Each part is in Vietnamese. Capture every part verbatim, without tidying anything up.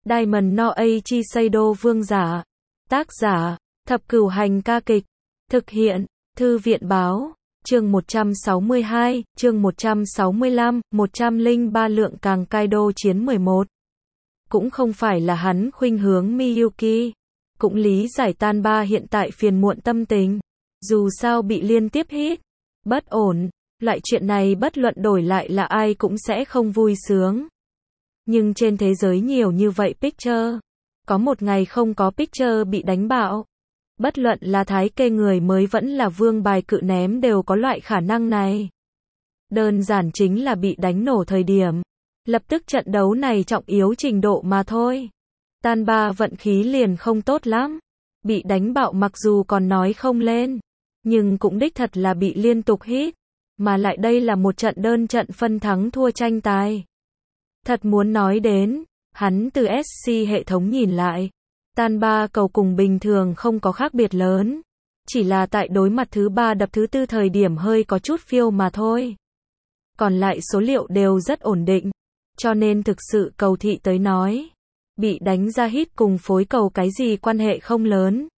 Diamond no Eiichi Seido vương giả. Tác giả, Thập Cửu Hành ca kịch. Thực hiện, Thư viện báo. Chương một trăm sáu mươi hai, chương một trăm sáu mươi lăm, một trăm lẻ ba lượng càng Kaido chiến mười một. Cũng không phải là hắn khuynh hướng Miyuki. Cũng lý giải Tanba hiện tại phiền muộn tâm tình. Dù sao bị liên tiếp hit. Bất ổn. Loại chuyện này bất luận đổi lại là ai cũng sẽ không vui sướng. Nhưng trên thế giới nhiều như vậy picture. Có một ngày không có picture bị đánh bạo. Bất luận là thái kê người mới vẫn là vương bài cự ném đều có loại khả năng này. Đơn giản chính là bị đánh nổ thời điểm. Lập tức trận đấu này trọng yếu trình độ mà thôi. Tanba vận khí liền không tốt lắm. Bị đánh bạo mặc dù còn nói không lên. Nhưng cũng đích thật là bị liên tục hit. Mà lại đây là một trận đơn trận phân thắng thua tranh tài. Thật muốn nói đến, hắn từ ét xê hệ thống nhìn lại. Tanba cầu cùng bình thường không có khác biệt lớn. Chỉ là tại đối mặt thứ ba đập thứ tư thời điểm hơi có chút phiêu mà thôi. Còn lại số liệu đều rất ổn định. Cho nên thực sự cầu thị tới nói. Bị đánh ra hit cùng phối cầu cái gì quan hệ không lớn.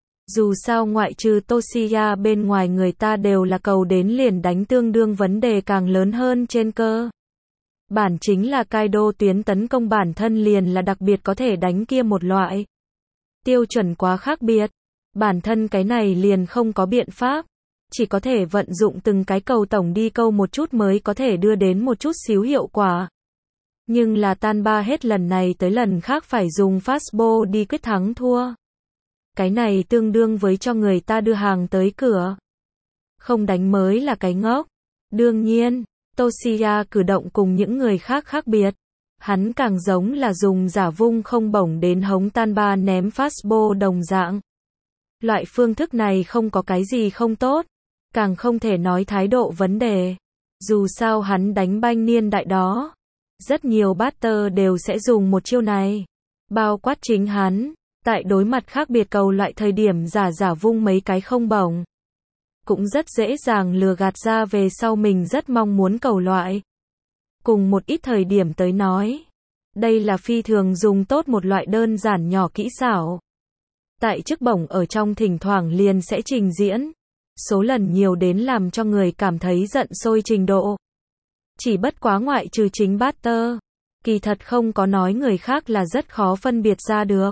Dù sao ngoại trừ Toshiya bên ngoài người ta đều là cầu đến liền đánh tương đương vấn đề càng lớn hơn trên cơ. Bản chính là Kaido tuyến tấn công bản thân liền là đặc biệt có thể đánh kia một loại. Tiêu chuẩn quá khác biệt. Bản thân cái này liền không có biện pháp. Chỉ có thể vận dụng từng cái cầu tổng đi câu một chút mới có thể đưa đến một chút xíu hiệu quả. Nhưng là Tanba hết lần này tới lần khác phải dùng fastball đi quyết thắng thua. Cái này tương đương với cho người ta đưa hàng tới cửa. Không đánh mới là cái ngốc. Đương nhiên, Toshiya cử động cùng những người khác khác biệt. Hắn càng giống là dùng giả vung không bổng đến hống Tanba ném fastball đồng dạng. Loại phương thức này không có cái gì không tốt. Càng không thể nói thái độ vấn đề. Dù sao hắn đánh banh niên đại đó. Rất nhiều batter đều sẽ dùng một chiêu này. Bao quát chính hắn. Tại đối mặt khác biệt cầu loại thời điểm giả giả vung mấy cái không bổng. Cũng rất dễ dàng lừa gạt ra về sau mình rất mong muốn cầu loại. Cùng một ít thời điểm tới nói. Đây là phi thường dùng tốt một loại đơn giản nhỏ kỹ xảo. Tại chức bổng ở trong thỉnh thoảng liền sẽ trình diễn. Số lần nhiều đến làm cho người cảm thấy giận sôi trình độ. Chỉ bất quá ngoại trừ chính batter. Kỳ thật không có nói người khác là rất khó phân biệt ra được.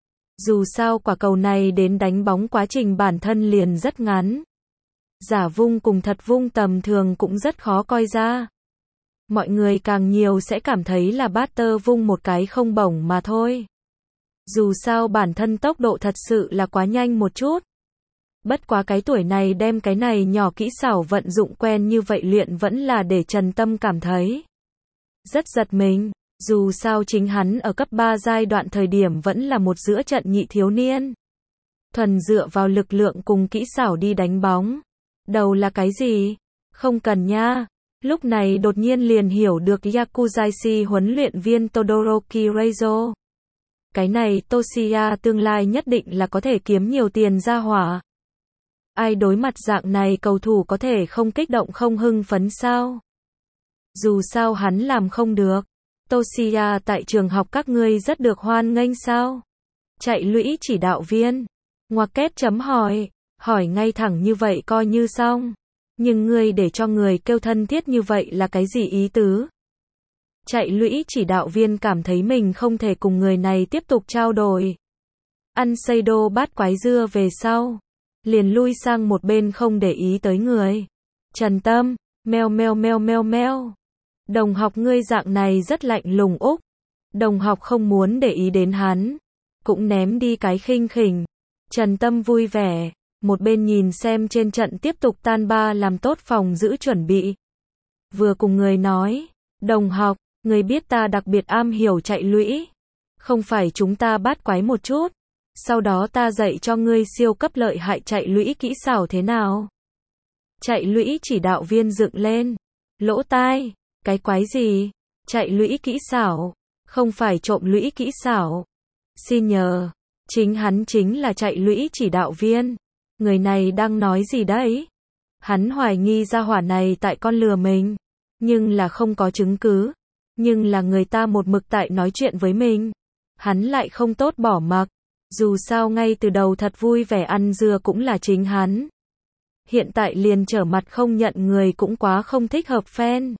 Dù sao quả cầu này đến đánh bóng quá trình bản thân liền rất ngắn. Giả vung cùng thật vung tầm thường cũng rất khó coi ra. Mọi người càng nhiều sẽ cảm thấy là batter vung một cái không bổng mà thôi. Dù sao bản thân tốc độ thật sự là quá nhanh một chút. Bất quá cái tuổi này đem cái này nhỏ kỹ xảo vận dụng quen như vậy luyện vẫn là để Trần Tâm cảm thấy rất giật mình. Dù sao chính hắn ở cấp ba giai đoạn thời điểm vẫn là một giữa trận nhị thiếu niên. Thuần dựa vào lực lượng cùng kỹ xảo đi đánh bóng. Đầu là cái gì? Không cần nha. Lúc này đột nhiên liền hiểu được Yakuzashi huấn luyện viên Todoroki Reizo. Cái này Toshiya tương lai nhất định là có thể kiếm nhiều tiền ra hỏa. Ai đối mặt dạng này cầu thủ có thể không kích động không hưng phấn sao? Dù sao hắn làm không được. Toshiya tại trường học các ngươi rất được hoan nghênh sao? Chạy lũy chỉ đạo viên. Ngoặc kép chấm hỏi. Hỏi ngay thẳng như vậy coi như xong. Nhưng ngươi để cho người kêu thân thiết như vậy là cái gì ý tứ? Chạy lũy chỉ đạo viên cảm thấy mình không thể cùng người này tiếp tục trao đổi. Ăn Seido bát quái dưa về sau. Liền lui sang một bên không để ý tới người. Trần Tâm, meo meo meo meo meo. Đồng học ngươi dạng này rất lạnh lùng úc. Đồng học không muốn để ý đến hắn. Cũng ném đi cái khinh khỉnh. Trần Tâm vui vẻ. Một bên nhìn xem trên trận tiếp tục Tanba làm tốt phòng giữ chuẩn bị. Vừa cùng người nói. Đồng học, người biết ta đặc biệt am hiểu chạy lũy. Không phải chúng ta bát quái một chút. Sau đó ta dạy cho ngươi siêu cấp lợi hại chạy lũy kỹ xảo thế nào. Chạy lũy chỉ đạo viên dựng lên. Lỗ tai. Cái quái gì? Chạy lũy kỹ xảo. Không phải trộm lũy kỹ xảo. Xin nhờ. Chính hắn chính là chạy lũy chỉ đạo viên. Người này đang nói gì đấy? Hắn hoài nghi ra hỏa này tại con lừa mình. Nhưng là không có chứng cứ. Nhưng là người ta một mực tại nói chuyện với mình. hắn lại không tốt bỏ mặc. Dù sao ngay từ đầu thật vui vẻ ăn dưa cũng là chính hắn. Hiện tại liền trở mặt không nhận người cũng quá không thích hợp phen.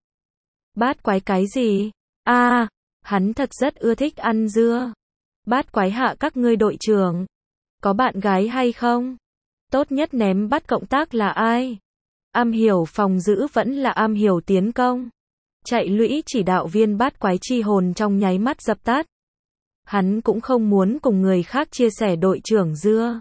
Bát quái cái gì? A, à, hắn thật rất ưa thích ăn dưa. Bát quái hạ các ngươi đội trưởng. Có bạn gái hay không? Tốt nhất ném bắt cộng tác là ai? Am hiểu phòng giữ vẫn là am hiểu tiến công? Chạy lũy chỉ đạo viên bát quái chi hồn trong nháy mắt dập tắt. Hắn cũng không muốn cùng người khác chia sẻ đội trưởng dưa.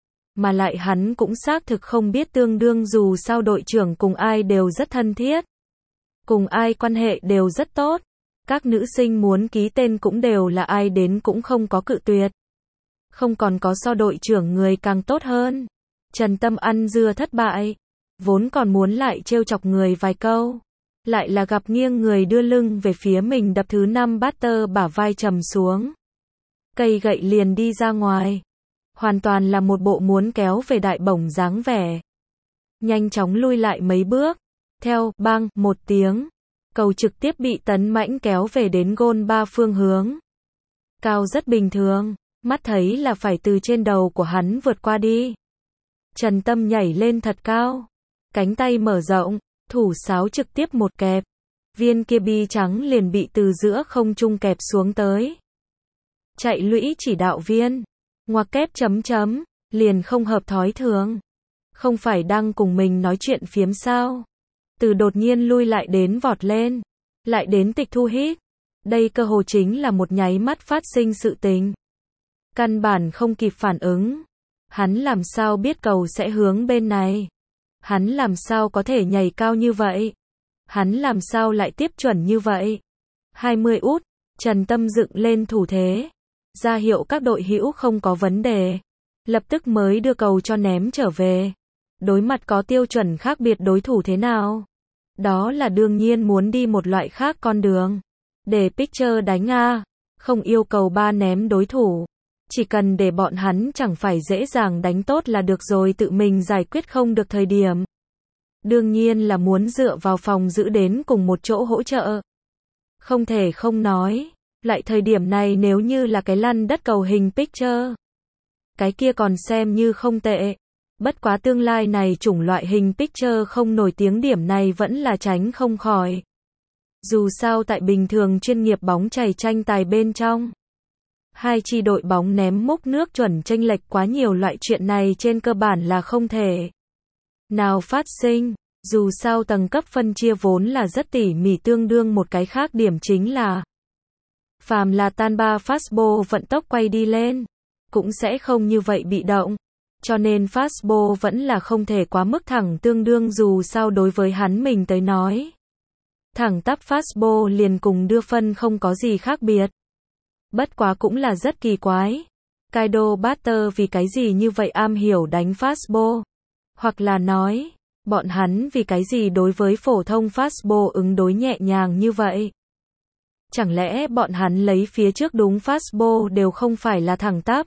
Mà lại hắn cũng xác thực không biết tương đương dù sao đội trưởng cùng ai đều rất thân thiết. Cùng ai quan hệ đều rất tốt. Các nữ sinh muốn ký tên cũng đều là ai đến cũng không có cự tuyệt. Không còn có so đội trưởng người càng tốt hơn. Trần Tâm ăn dưa thất bại. Vốn còn muốn lại trêu chọc người vài câu. Lại là gặp nghiêng người đưa lưng về phía mình đập thứ năm Butter bả vai trầm xuống. Cây gậy liền đi ra ngoài. Hoàn toàn là một bộ muốn kéo về đại bổng dáng vẻ. Nhanh chóng lui lại mấy bước. Theo, bang, một tiếng. Cầu trực tiếp bị Tấn Mãnh kéo về đến gôn ba phương hướng. Cao rất bình thường. Mắt thấy là phải từ trên đầu của hắn vượt qua đi. Trần Tâm nhảy lên thật cao. Cánh tay mở rộng. Thủ sáo trực tiếp một kẹp. Viên kia bi trắng liền bị từ giữa không trung kẹp xuống tới. Chạy lũy chỉ đạo viên. Ngoặc kép chấm chấm. Liền không hợp thói thường. Không phải đang cùng mình nói chuyện phiếm sao. Từ đột nhiên lui lại đến vọt lên. Lại đến tịch thu hít. Đây cơ hồ chính là một nháy mắt phát sinh sự tình. Căn bản không kịp phản ứng. Hắn làm sao biết cầu sẽ hướng bên này. Hắn làm sao có thể nhảy cao như vậy. Hắn làm sao lại tiếp chuẩn như vậy. hai mươi út. Trần Tâm dựng lên thủ thế. Ra hiệu các đội hữu không có vấn đề. Lập tức mới đưa cầu cho ném trở về. Đối mặt có tiêu chuẩn khác biệt đối thủ thế nào? Đó là đương nhiên muốn đi một loại khác con đường. Để Picture đánh A. Không yêu cầu ba ném đối thủ. Chỉ cần để bọn hắn chẳng phải dễ dàng đánh tốt là được rồi tự mình giải quyết không được thời điểm. Đương nhiên là muốn dựa vào phòng giữ đến cùng một chỗ hỗ trợ. Không thể không nói. Lại thời điểm này nếu như là cái lăn đất cầu hình Picture. Cái kia còn xem như không tệ. Bất quá tương lai này chủng loại hình Picture không nổi tiếng điểm này vẫn là tránh không khỏi. Dù sao tại bình thường chuyên nghiệp bóng chày tranh tài bên trong. Hai chi đội bóng ném múc nước chuẩn chênh lệch quá nhiều loại chuyện này trên cơ bản là không thể nào phát sinh. Dù sao tầng cấp phân chia vốn là rất tỉ mỉ tương đương một cái khác điểm chính là phàm là tan ba fastball vận tốc quay đi lên, cũng sẽ không như vậy bị động. Cho nên fastball vẫn là không thể quá mức thẳng tương đương dù sao đối với hắn mình tới nói. Thẳng tắp fastball liền cùng đưa phân không có gì khác biệt. Bất quá cũng là rất kỳ quái. Kaido Butter vì cái gì như vậy am hiểu đánh fastball? Hoặc là nói, bọn hắn vì cái gì đối với phổ thông fastball ứng đối nhẹ nhàng như vậy? Chẳng lẽ bọn hắn lấy phía trước đúng fastball đều không phải là thẳng tắp?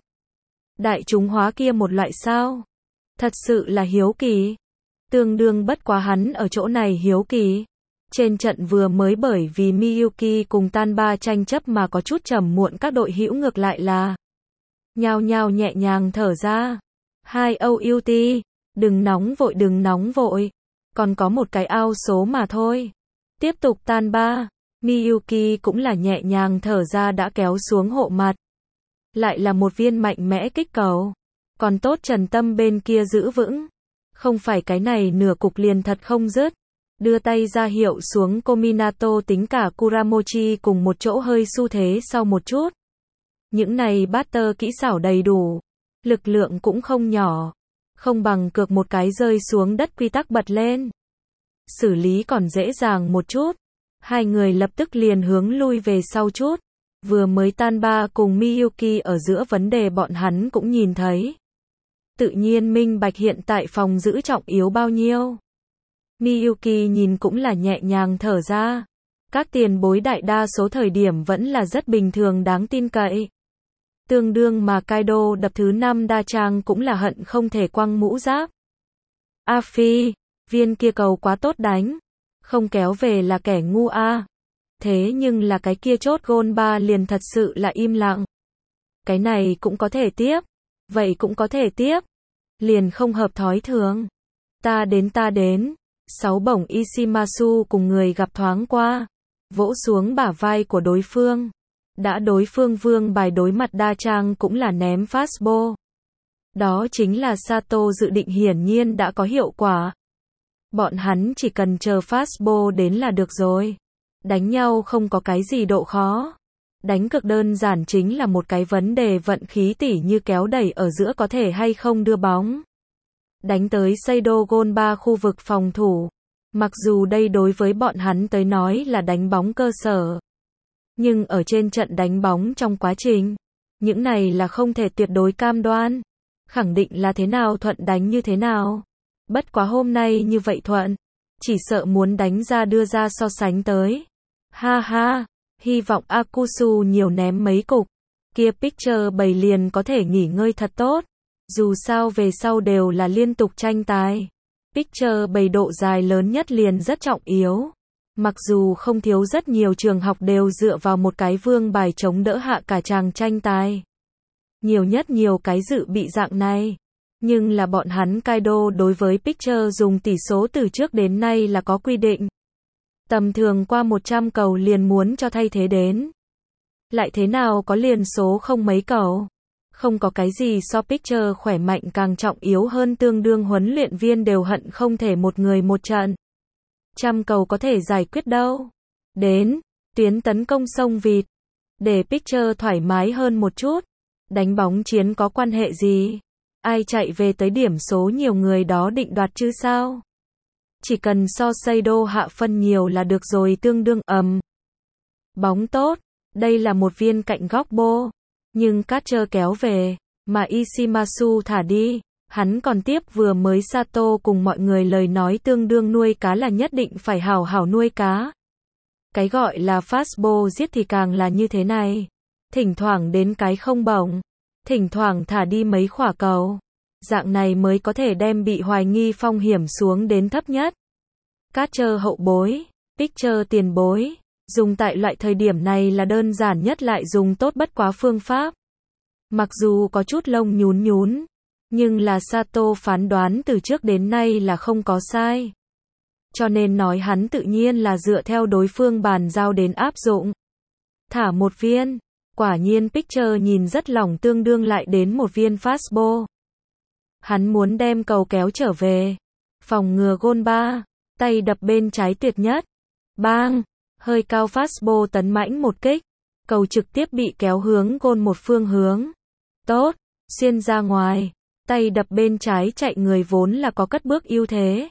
Đại chúng hóa kia một loại sao? Thật sự là hiếu kỳ. Tương đương bất quá hắn ở chỗ này hiếu kỳ. Trên trận vừa mới bởi vì Miyuki cùng Tanba tranh chấp mà có chút trầm muộn các đội hữu ngược lại là nhao nhao nhẹ nhàng thở ra. Hai o u t, đừng nóng vội đừng nóng vội. Còn có một cái ao số mà thôi. Tiếp tục Tanba, Miyuki cũng là nhẹ nhàng thở ra đã kéo xuống hộ mặt. Lại là một viên mạnh mẽ kích cầu. Còn tốt Trần Tâm bên kia giữ vững. Không phải cái này nửa cục liền thật không dứt. Đưa tay ra hiệu xuống Kominato tính cả Kuramochi cùng một chỗ hơi xu thế sau một chút. Những này batter kỹ xảo đầy đủ. Lực lượng cũng không nhỏ. Không bằng cược một cái rơi xuống đất quy tắc bật lên. Xử lý còn dễ dàng một chút. Hai người lập tức liền hướng lui về sau chút. Vừa mới Tanba cùng Miyuki ở giữa vấn đề bọn hắn cũng nhìn thấy. Tự nhiên minh bạch hiện tại phòng giữ trọng yếu bao nhiêu. Miyuki nhìn cũng là nhẹ nhàng thở ra. Các tiền bối đại đa số thời điểm vẫn là rất bình thường đáng tin cậy. Tương đương mà Kaido đập thứ năm đa trang cũng là hận không thể quăng mũ giáp. A Phi, viên kia cầu quá tốt đánh. Không kéo về là kẻ ngu a. Thế nhưng là cái kia chốt gôn ba liền thật sự là im lặng. Cái này cũng có thể tiếp. Vậy cũng có thể tiếp. Liền không hợp thói thường. Ta đến ta đến. Sáu bổng Ishimasu cùng người gặp thoáng qua. Vỗ xuống bả vai của đối phương. Đã đối phương vương bài đối mặt đa trang cũng là ném fastball. Đó chính là Sato dự định hiển nhiên đã có hiệu quả. Bọn hắn chỉ cần chờ fastball đến là được rồi. Đánh nhau không có cái gì độ khó. Đánh cực đơn giản chính là một cái vấn đề vận khí tỉ như kéo đẩy ở giữa có thể hay không đưa bóng. Đánh tới Seido Gonba khu vực phòng thủ. Mặc dù đây đối với bọn hắn tới nói là đánh bóng cơ sở. Nhưng ở trên trận đánh bóng trong quá trình, những này là không thể tuyệt đối cam đoan. Khẳng định là thế nào thuận đánh như thế nào. Bất quá hôm nay như vậy thuận. Chỉ sợ muốn đánh ra đưa ra so sánh tới. Ha ha, hy vọng Akusu nhiều ném mấy cục. Kia Pitcher bầy liền có thể nghỉ ngơi thật tốt. Dù sao về sau đều là liên tục tranh tài. Pitcher bầy độ dài lớn nhất liền rất trọng yếu. Mặc dù không thiếu rất nhiều trường học đều dựa vào một cái vương bài chống đỡ hạ cả chàng tranh tài. Nhiều nhất nhiều cái dự bị dạng này. Nhưng là bọn hắn Kaido đối với Pitcher dùng tỷ số từ trước đến nay là có quy định. Tầm thường qua một trăm cầu liền muốn cho thay thế đến. Lại thế nào có liền số không mấy cầu. Không có cái gì so Pitcher khỏe mạnh càng trọng yếu hơn, tương đương huấn luyện viên đều hận không thể một người một trận. Trăm cầu có thể giải quyết đâu. Đến, tuyến tấn công sông vịt. Để Pitcher thoải mái hơn một chút. Đánh bóng chiến có quan hệ gì? Ai chạy về tới điểm số nhiều người đó định đoạt chứ sao? Chỉ cần so Seido hạ phân nhiều là được rồi, tương đương ầm. Bóng tốt, đây là một viên cạnh góc bô. Nhưng Catcher kéo về, mà Ishimasu thả đi. Hắn còn tiếp vừa mới Sato cùng mọi người lời nói tương đương nuôi cá là nhất định phải hảo hảo nuôi cá. Cái gọi là fastball giết thì càng là như thế này. Thỉnh thoảng đến cái không bổng. Thỉnh thoảng thả đi mấy khỏa cầu. Dạng này mới có thể đem bị hoài nghi phong hiểm xuống đến thấp nhất. Catcher hậu bối, Pitcher tiền bối. Dùng tại loại thời điểm này là đơn giản nhất lại dùng tốt bất quá phương pháp. Mặc dù có chút lông nhún nhún. Nhưng là Sato phán đoán từ trước đến nay là không có sai. Cho nên nói hắn tự nhiên là dựa theo đối phương bàn giao đến áp dụng. Thả một viên. Quả nhiên Pitcher nhìn rất lỏng, tương đương lại đến một viên fastball. Hắn muốn đem cầu kéo trở về. Phòng ngừa Gonba. Tay đập bên trái tuyệt nhất. Bang. Hơi cao fastball tấn mãnh một kích. Cầu trực tiếp bị kéo hướng gôn một phương hướng. Tốt. Xuyên ra ngoài. Tay đập bên trái chạy người vốn là có cất bước ưu thế.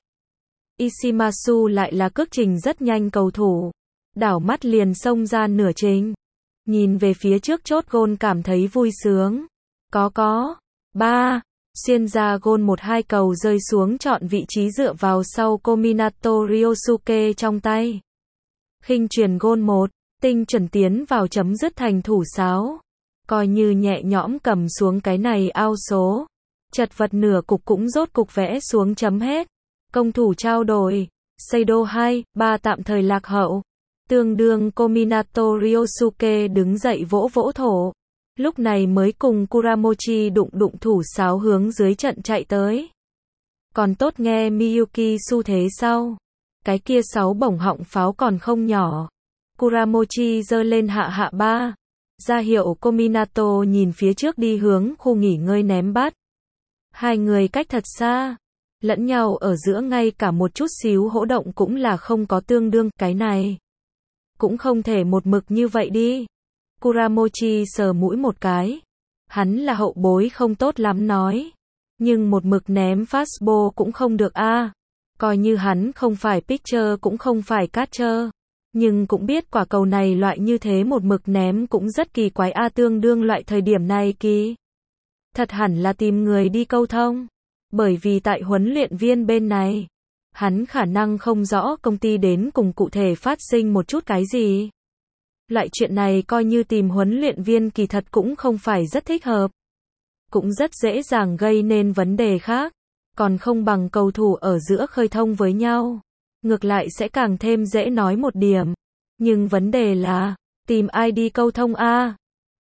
Ishimasu lại là cước trình rất nhanh cầu thủ. Đảo mắt liền xông ra nửa trình. Nhìn về phía trước chốt gôn cảm thấy vui sướng. Có có. Ba. Xuyên ra gôn một hai cầu rơi xuống chọn vị trí dựa vào sau Kominato Ryosuke trong tay. Khinh truyền gôn một. Tinh chuẩn tiến vào chấm dứt thành thủ sáo. Coi như nhẹ nhõm cầm xuống cái này ao số. Chật vật nửa cục cũng rốt cục vẽ xuống chấm hết. Công thủ trao đổi. Seido hai, ba tạm thời lạc hậu. Tương đương Kominato Ryosuke đứng dậy vỗ vỗ thổ. Lúc này mới cùng Kuramochi đụng đụng thủ sáo hướng dưới trận chạy tới. Còn tốt nghe Miyuki xu thế sau. Cái kia sáu bổng họng pháo còn không nhỏ. Kuramochi giơ lên hạ hạ ba. Ra hiệu Kominato nhìn phía trước đi hướng khu nghỉ ngơi ném bát. Hai người cách thật xa. Lẫn nhau ở giữa ngay cả một chút xíu hỗ động cũng là không có, tương đương cái này. Cũng không thể một mực như vậy đi. Kuramochi sờ mũi một cái. Hắn là hậu bối không tốt lắm nói. Nhưng một mực ném fastball cũng không được a. À. Coi như hắn không phải pitcher cũng không phải catcher. Nhưng cũng biết quả cầu này loại như thế một mực ném cũng rất kỳ quái a, à, tương đương loại thời điểm này kỳ. Thật hẳn là tìm người đi câu thông. Bởi vì tại huấn luyện viên bên này, hắn khả năng không rõ công ty đến cùng cụ thể phát sinh một chút cái gì. Loại chuyện này coi như tìm huấn luyện viên kỳ thật cũng không phải rất thích hợp. Cũng rất dễ dàng gây nên vấn đề khác. Còn không bằng cầu thủ ở giữa khơi thông với nhau. Ngược lại sẽ càng thêm dễ nói một điểm. Nhưng vấn đề là, tìm ai đi câu thông a?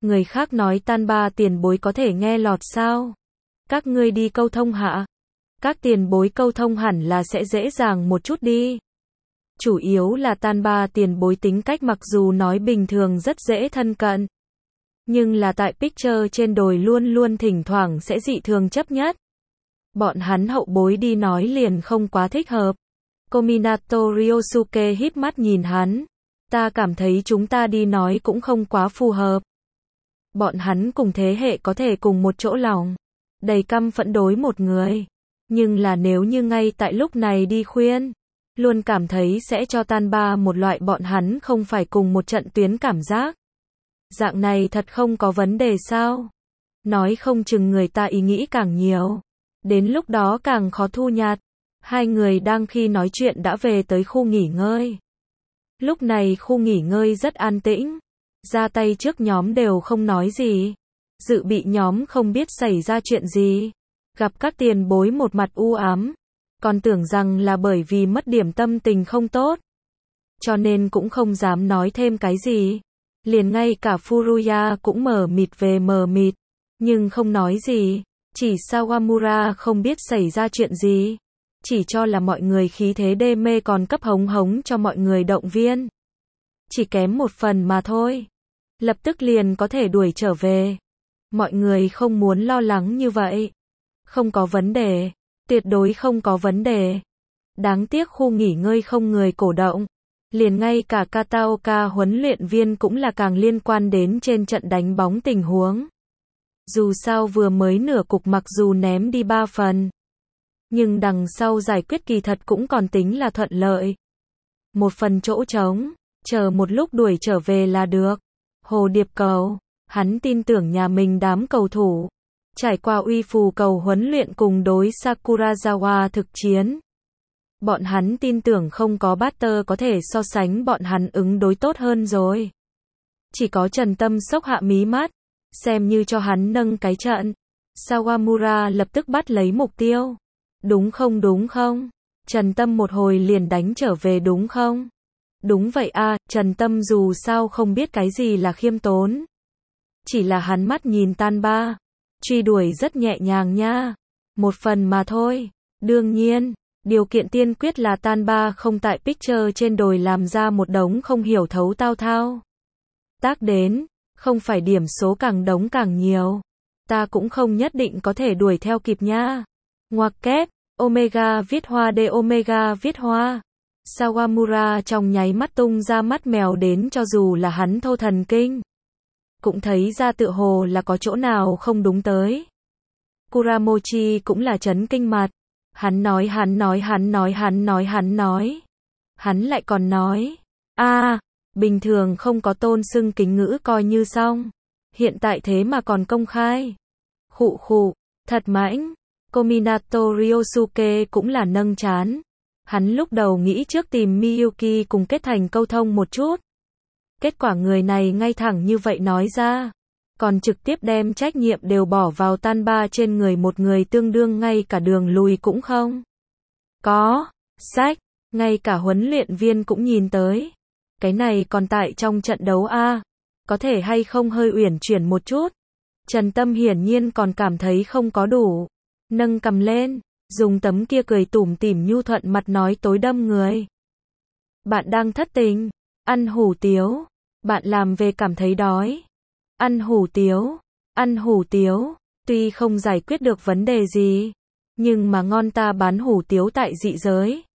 Người khác nói tan ba tiền bối có thể nghe lọt sao? Các ngươi đi câu thông hạ. Các tiền bối câu thông hẳn là sẽ dễ dàng một chút đi. Chủ yếu là tan ba tiền bối tính cách mặc dù nói bình thường rất dễ thân cận. Nhưng là tại picture trên đồi luôn luôn thỉnh thoảng sẽ dị thường chấp nhất. Bọn hắn hậu bối đi nói liền không quá thích hợp. Kominato Ryosuke híp mắt nhìn hắn. Ta cảm thấy chúng ta đi nói cũng không quá phù hợp. Bọn hắn cùng thế hệ có thể cùng một chỗ lòng. Đầy căm phẫn đối một người. Nhưng là nếu như ngay tại lúc này đi khuyên. Luôn cảm thấy sẽ cho tan ba một loại bọn hắn không phải cùng một trận tuyến cảm giác. Dạng này thật không có vấn đề sao? Nói không chừng người ta ý nghĩ càng nhiều. Đến lúc đó càng khó thu nhặt. Hai người đang khi nói chuyện đã về tới khu nghỉ ngơi. Lúc này khu nghỉ ngơi rất an tĩnh. Ra tay trước nhóm đều không nói gì. Dự bị nhóm không biết xảy ra chuyện gì. Gặp các tiền bối một mặt u ám. Còn tưởng rằng là bởi vì mất điểm tâm tình không tốt. Cho nên cũng không dám nói thêm cái gì. Liền ngay cả Furuya cũng mờ mịt về mờ mịt. Nhưng không nói gì. Chỉ Sawamura không biết xảy ra chuyện gì. Chỉ cho là mọi người khí thế đê mê còn cấp hống hống cho mọi người động viên. Chỉ kém một phần mà thôi. Lập tức liền có thể đuổi trở về. Mọi người không muốn lo lắng như vậy. Không có vấn đề. Tuyệt đối không có vấn đề. Đáng tiếc khu nghỉ ngơi không người cổ động. Liền ngay cả Kataoka huấn luyện viên cũng là càng liên quan đến trên trận đánh bóng tình huống. Dù sao vừa mới nửa cục mặc dù ném đi ba phần. Nhưng đằng sau giải quyết kỳ thật cũng còn tính là thuận lợi. Một phần chỗ trống, chờ một lúc đuổi trở về là được. Hồ Điệp cầu, hắn tin tưởng nhà mình đám cầu thủ. Trải qua uy phù cầu huấn luyện cùng đối Sakurazawa thực chiến. Bọn hắn tin tưởng không có batter có thể so sánh bọn hắn ứng đối tốt hơn rồi. Chỉ có Trần Tâm sốc hạ mí mắt, xem như cho hắn nâng cái trận. Sawamura lập tức bắt lấy mục tiêu. Đúng không đúng không? Trần Tâm một hồi liền đánh trở về đúng không? Đúng vậy a, Trần Tâm dù sao không biết cái gì là khiêm tốn. Chỉ là hắn mắt nhìn tan ba. Truy đuổi rất nhẹ nhàng nha. Một phần mà thôi. Đương nhiên, điều kiện tiên quyết là tan ba không tại picture trên đồi làm ra một đống không hiểu thấu tao thao. Tác đến, không phải điểm số càng đống càng nhiều. Ta cũng không nhất định có thể đuổi theo kịp nha. Ngoặc kép, Omega viết hoa D Omega viết hoa. Sawamura trong nháy mắt tung ra mắt mèo đến cho dù là hắn thô thần kinh. Cũng thấy ra tựa hồ là có chỗ nào không đúng tới. Kuramochi cũng là chấn kinh mặt. Hắn nói hắn nói hắn nói hắn nói hắn nói. Hắn lại còn nói. a à, bình thường không có tôn xưng kính ngữ coi như xong. Hiện tại thế mà còn công khai. Khụ khụ, thật mãnh. Kominato Ryosuke cũng là nâng chán. Hắn lúc đầu nghĩ trước tìm Miyuki cùng kết thành câu thông một chút. Kết quả người này ngay thẳng như vậy nói ra. Còn trực tiếp đem trách nhiệm đều bỏ vào tan ba trên người một người tương đương ngay cả đường lùi cũng không. Có, sách, ngay cả huấn luyện viên cũng nhìn tới. Cái này còn tại trong trận đấu a, có thể hay không hơi uyển chuyển một chút. Trần Tâm hiển nhiên còn cảm thấy không có đủ. Nâng cầm lên, dùng tấm kia cười tủm tỉm nhu thuận mặt nói tối đâm người. Bạn đang thất tình, ăn hủ tiếu, bạn làm về cảm thấy đói. Ăn hủ tiếu, ăn hủ tiếu, tuy không giải quyết được vấn đề gì, nhưng mà ngon ta bán hủ tiếu tại dị giới.